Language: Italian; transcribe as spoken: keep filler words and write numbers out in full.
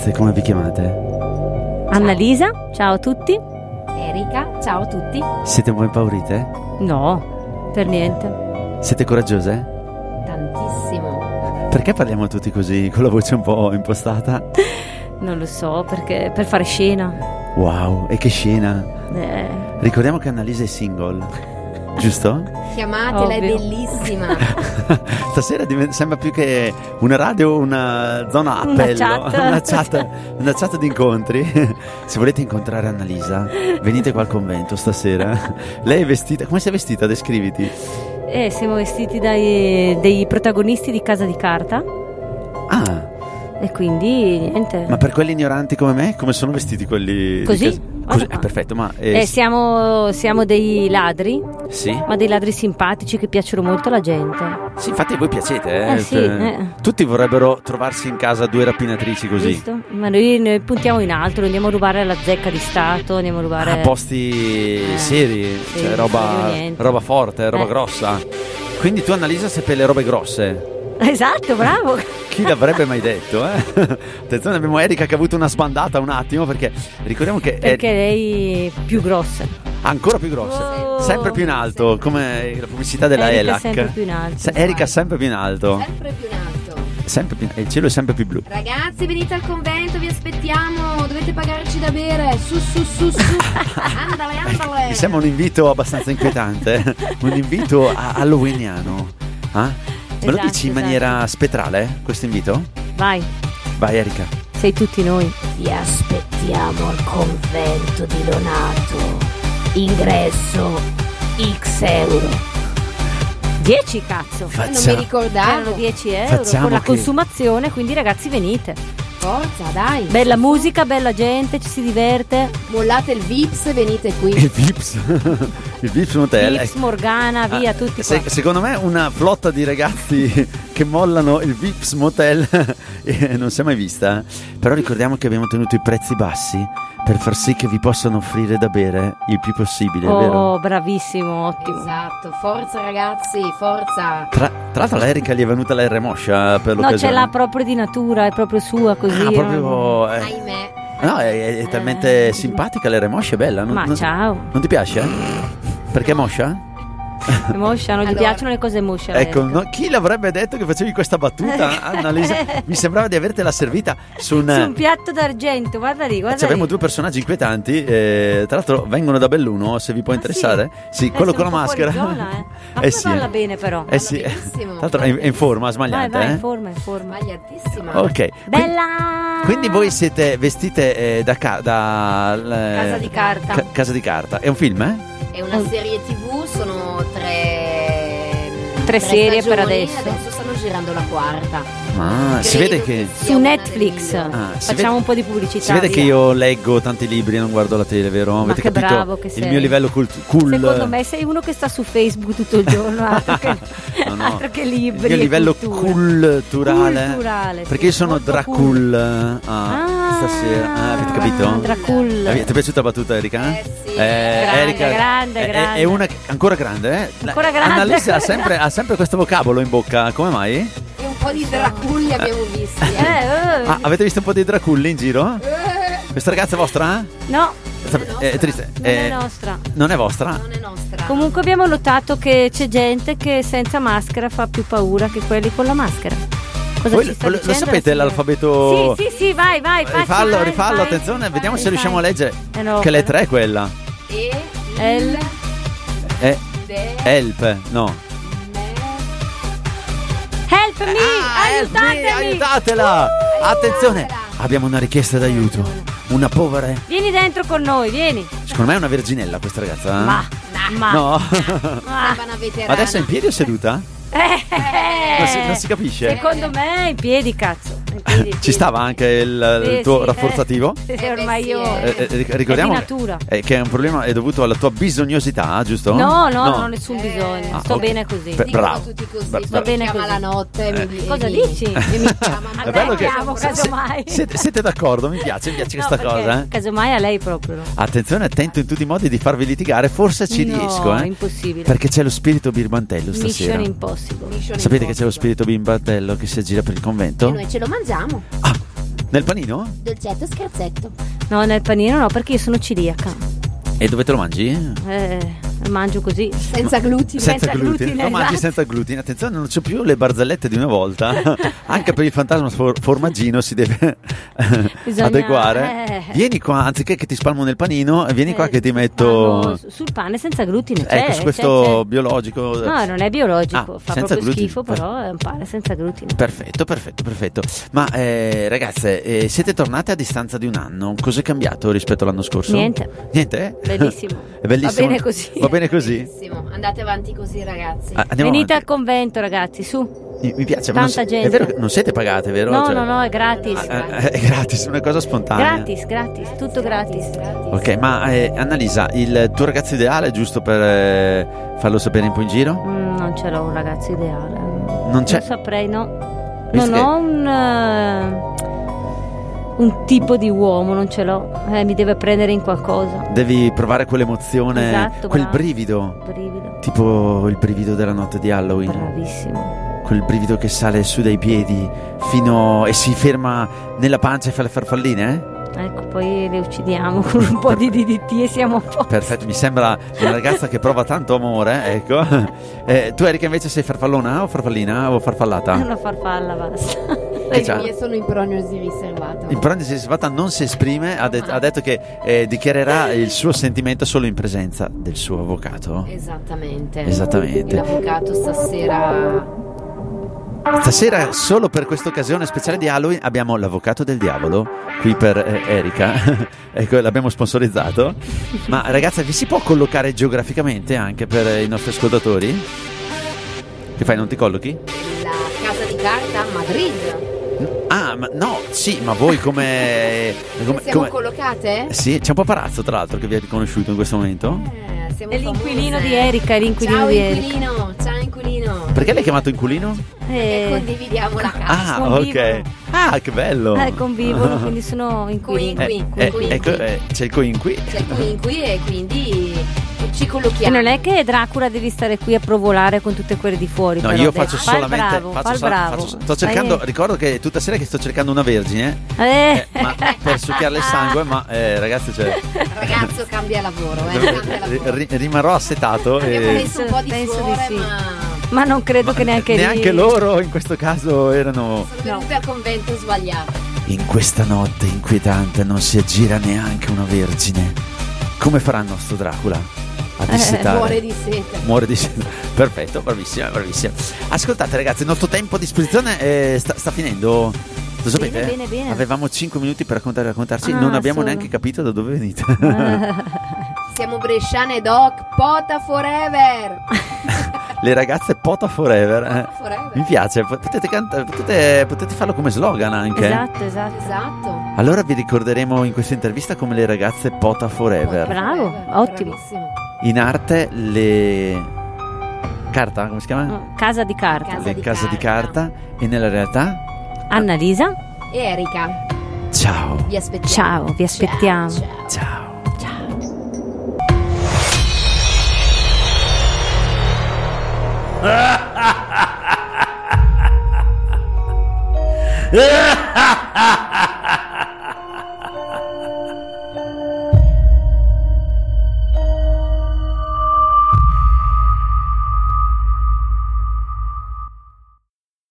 ragazze, come vi chiamate? Annalisa, ciao a tutti. Erika, ciao a tutti. Siete un po' impaurite? No, per niente. Siete coraggiose? Tantissimo. Perché parliamo tutti così, con la voce un po' impostata? Non lo so, perché per fare scena. Wow, e che scena! Eh. Ricordiamo che Annalisa è single, giusto? Chiamatela, Ovvio. è bellissima. Stasera diven- sembra più che una radio, una zona Una appello, chat. una chat, una chat di incontri. Se volete incontrare Annalisa, venite qua al convento stasera. Lei è vestita, come sei vestita? Descriviti. Eh, siamo vestiti dai, dei protagonisti di Casa di Carta. Ah, E quindi niente. ma per quelli ignoranti come me, come sono vestiti quelli? Così? Di casa- Così, Ah. eh, perfetto, ma eh, Eh, siamo, siamo dei ladri, sì. ma dei ladri simpatici che piacciono molto alla gente. Sì, infatti voi piacete, eh? Eh, sì, Cioè, eh. Tutti vorrebbero trovarsi in casa due rapinatrici così. Visto? Ma noi, noi puntiamo in alto, andiamo a rubare la zecca di Stato, andiamo a rubare... A posti Eh, seri, sì, cioè non roba, voglio niente. roba forte, roba Eh. grossa. Quindi tu, Annalisa, sei per le robe grosse. Esatto, bravo! Chi l'avrebbe mai detto, eh? Attenzione, abbiamo Erika che ha avuto una sbandata un attimo, perché ricordiamo che Perché è lei è più grossa. ancora più grossa, Oh. sempre più in alto, come la pubblicità della Erika Elac. sempre più in alto. Se- Erika sempre più in alto, Sempre più in alto. sempre più, e il cielo è sempre più blu. Ragazzi, venite al convento, vi aspettiamo. Dovete pagarci da bere. Su, su, su, su. Andale, andale. Mi sembra un invito abbastanza inquietante, un invito a- halloweeniano. Ah? Me lo Esatto, dici in esatto. maniera spettrale, questo invito? Vai, Vai Erika. sei tutti noi. Vi aspettiamo al convento di Donato. Ingresso X euro. dieci cazzo. Fa- Non Faccia- mi ricordavo. Erano dieci euro Facciamo con la che- consumazione, quindi ragazzi venite. Forza, dai. Bella musica, bella gente, ci si diverte. Mollate il Vips e venite Il qui. Vips, il Vips Motel. Vips, Morgana, via, Ah, tutti se- qua. secondo me una flotta di ragazzi che mollano il Vips Motel eh, non si è mai vista, eh. Però ricordiamo che abbiamo tenuto i prezzi bassi per far sì che vi possano offrire da bere il più possibile, è vero? Oh, bravissimo, ottimo. Esatto, forza ragazzi, forza. Tra, tra l'altro l'Erica gli è venuta la R Moscia per No, l'occasione. ce l'ha proprio di natura, è proprio sua così. Ah, proprio... eh. Ahimè. No, è, è talmente Eh. simpatica l'R Moscia, è bella. Non, Ma non- ciao, non ti piace? Perché è moscia? è moscia, non gli Allora. piacciono le cose mosce. Ecco, Erika. no, chi l'avrebbe detto che facevi questa battuta, Annalisa? Mi sembrava di avertela servita su un... Su un piatto d'argento, guarda lì, guarda Ci avremo lì. due personaggi inquietanti, eh, tra l'altro vengono da Belluno, se vi può Ah, interessare. Sì, Eh, quello siamo con la un po' fuori maschera. zona, eh. Ma Eh come sì, balla eh. bene però. Eh sì, benissimo. tra l'altro è in, è in forma, Vai, smagliante. vai, eh? in forma, in forma. Sbagliatissima. Ok. Bella! Quindi voi siete vestite eh, da, ca- da eh, Casa di carta. ca- Casa di Carta. È un film, eh? È una serie tivù, sono tre Tre serie per stagioni, adesso. Adesso stanno girando la quarta. Ah, si Credo vede che... sia Su una Netflix. delle migliori. Ah, si Facciamo vede- un po' di pubblicità. Si vede che via. io leggo tanti libri e non guardo la tele, vero? Ma Avete che capito bravo che il sei. mio livello cult- cool. Secondo me sei uno che sta su Facebook tutto il giorno, altro che, No, no. altro che libri. Il mio e livello cultura. culturale. Culturale, Perché sì, io sono molto Dracul. Ah, Ah, stasera. Ah, avete capito? Dracul. Avete- Ti è piaciuta la battuta, Erika? Eh sì. Grande, Erika grande, è- è- grande. È una che- ancora grande, eh? Ancora grande. Annalisa ha sempre, ha sempre questo vocabolo in bocca, come mai? E un po' di draculli abbiamo visti. Eh, Eh. eh. Ah, avete visto un po' di Draculli in giro? Questa ragazza è vostra? No, È, è triste. non Eh, è nostra. non è vostra? Non è nostra. Comunque abbiamo notato che c'è gente che senza maschera fa più paura che quelli con la maschera. Cosa Voi ci lo, sta lo- lo dicendo la sapete signora? l'alfabeto? Sì, sì, sì, vai, vai, facci, Rifallo, vai, rifallo, vai. attenzione, vediamo Vai, se riusciamo vai. a leggere. Eh no, Che lettera però- è quella? E L. È de help, no. Help me, Ah, help me, aiutatemi. aiutatela! Attenzione, abbiamo una richiesta d'aiuto. Una povera. Vieni dentro con noi, vieni. Secondo me è una verginella questa ragazza. eh? Ma, ma, No. ma. sembra una veterana. Adesso è in piedi o seduta? Eh, Non si, non si capisce. Secondo me è in piedi, cazzo. In piedi, in Ci piedi. stava anche il, il Sì, tuo sì, rafforzativo? eh, sì, Eh, ormai beh, sì, io. eh. Eh, eh, ricordiamo È di natura. eh, che è un problema è dovuto alla tua bisognosità, giusto? No, no, non ho nessun Eh. bisogno. Ah, Sto ok. bene così. Beh, Dicono bravo. tutti così. Bra- sto bra- bene chiama così. la notte. Eh. Mi, Cosa mi- dici? E mi chiama. È bello che Andiamo, se- casomai. siete, siete d'accordo, mi piace, mi piace No, questa perché cosa. Eh? Casomai a lei proprio. No? Attenzione, attento in tutti i modi di farvi litigare, forse ci No, riesco, eh? impossibile. Perché c'è lo spirito birbantello stasera. Mission Impossible. Mission Sapete che c'è lo Impossible. spirito birbantello che si aggira per il E convento? noi ce lo mangiamo. Ah, Nel panino? Dolcetto, scherzetto. No, nel panino no, perché io sono celiaca. E dove te lo mangi? Eh, mangio così. Senza glutine. Senza, Senza glutine, glutine, lo mangi esatto. senza glutine. Attenzione, non c'ho più le barzellette di una volta. Anche per il fantasma for- formaggino si deve Bisogna- adeguare. eh. Vieni qua, anziché che ti spalmo nel panino, vieni qua Eh, che ti metto. fanno su- sul pane senza glutine. C'è, Ecco, su c'è, questo c'è. biologico. No, non è biologico, Ah, fa senza proprio glutine. schifo, però è un pane senza glutine. Perfetto, perfetto, perfetto. Ma eh, ragazze, eh, siete tornate a distanza di un anno. Cos'è cambiato rispetto all'anno scorso? Niente. Niente? Bellissimo. È bellissimo. Va bene così. Va bene così? Benissimo. Andate avanti così, ragazzi. Ah, andiamo Venite avanti. al convento, ragazzi, su. Mi, mi piace, ma non, Tanta si- gente. è vero che non siete pagate, vero? No, Cioè- no, no, è gratis. Ah, eh, è gratis, una cosa spontanea. Gratis, gratis, tutto gratis. Ok, ma eh, Annalisa, il tuo ragazzo ideale è giusto per eh, farlo sapere un po' in giro? Mm, non ce l'ho un ragazzo ideale. Non c'è? Non saprei, no. Visto Non che- ho un, eh, un tipo di uomo, non ce l'ho. Eh, mi deve prendere in qualcosa. Devi provare quell'emozione, Esatto, quel bravo. brivido, Brivido. tipo il brivido della notte di Halloween. Bravissimo. Quel brivido che sale su dai piedi fino e si ferma nella pancia e fa le farfalline, eh? Ecco, poi le uccidiamo con un po' di D D T e siamo a posto. Perfetto, mi sembra una ragazza che prova tanto amore, ecco. Eh, tu Erika invece sei farfallona o farfallina o farfallata? Una farfalla, basta. Che Le c'ha? mie sono in prognosi riservata. In parentesi riservata non si esprime, ha, det- ha detto che eh, dichiarerà il suo sentimento solo in presenza del suo avvocato. Esattamente. Esattamente. L'avvocato stasera. Stasera, solo per questa occasione speciale di Halloween, abbiamo l'avvocato del diavolo qui per eh, Erika. Ecco, l'abbiamo sponsorizzato. Ma ragazza, vi si può collocare geograficamente anche per eh, i nostri ascoltatori? Che fai, non ti collochi? La casa di carta a Madrid. Ah, ma no, sì, ma voi come... come, Siamo come- collocate? Sì, c'è un paparazzo tra l'altro che vi ha riconosciuto in questo momento. Eh, siamo È l'inquilino famose. di Erika, è l'inquilino Ciao di Erika. inquilino, ciao inquilino. Perché l'hai chiamato inquilino? Perché Eh, condividiamo la casa. Ah, convivono. ok. Ah, che bello. eh, convivono, quindi sono inquilini. Qui, Eh, qui, eh, qui, ecco, qui. eh, c'è il coin qui. C'è il qui, qui e quindi ci E collochiamo. non è che Dracula devi stare qui a provolare con tutte quelle di fuori. No, però, io dai, faccio fa il solamente bravo, faccio fa il sol- bravo. faccio- sto cercando, Fai- ricordo che tutta sera che sto cercando una vergine Eh. eh, ma per succhiarle il sangue, ma eh, ragazzi, cioè, Ragazzo cambia lavoro, eh, cambia ri- lavoro. ri- rimarrò assetato Abbiamo e messo un po' di Penso di suore, sì. ma Ma non credo ma che neanche lì- neanche loro in questo caso erano. sono venute al convento sbagliato. In questa notte inquietante non si aggira neanche una vergine. Come farà il nostro Dracula a dissetare? Muore di sete. Muore di sete. Perfetto, bravissima, bravissima. Ascoltate ragazzi, il nostro tempo a disposizione eh, sta, sta finendo. Lo sapete? Bene, bene, bene. Avevamo cinque minuti per raccontare raccontarci, Ah, non abbiamo solo. neanche capito da dove venite. Siamo bresciane doc, pota forever. Le ragazze Pota Forever. eh. Forever. Mi piace, potete, canta- potete, potete farlo come slogan anche. Esatto, esatto. Esatto. Allora vi ricorderemo in questa intervista come le ragazze Pota Forever. Bravo, Forever, ottimo. bravissimo. In arte le... Carta, come si chiama? No, Casa di carta. Casa le di case di carta. carta. E nella realtà? Annalisa, E Erika, Ciao. vi aspettiamo. ciao, vi aspettiamo. Ciao, ciao. Ciao. Ciao.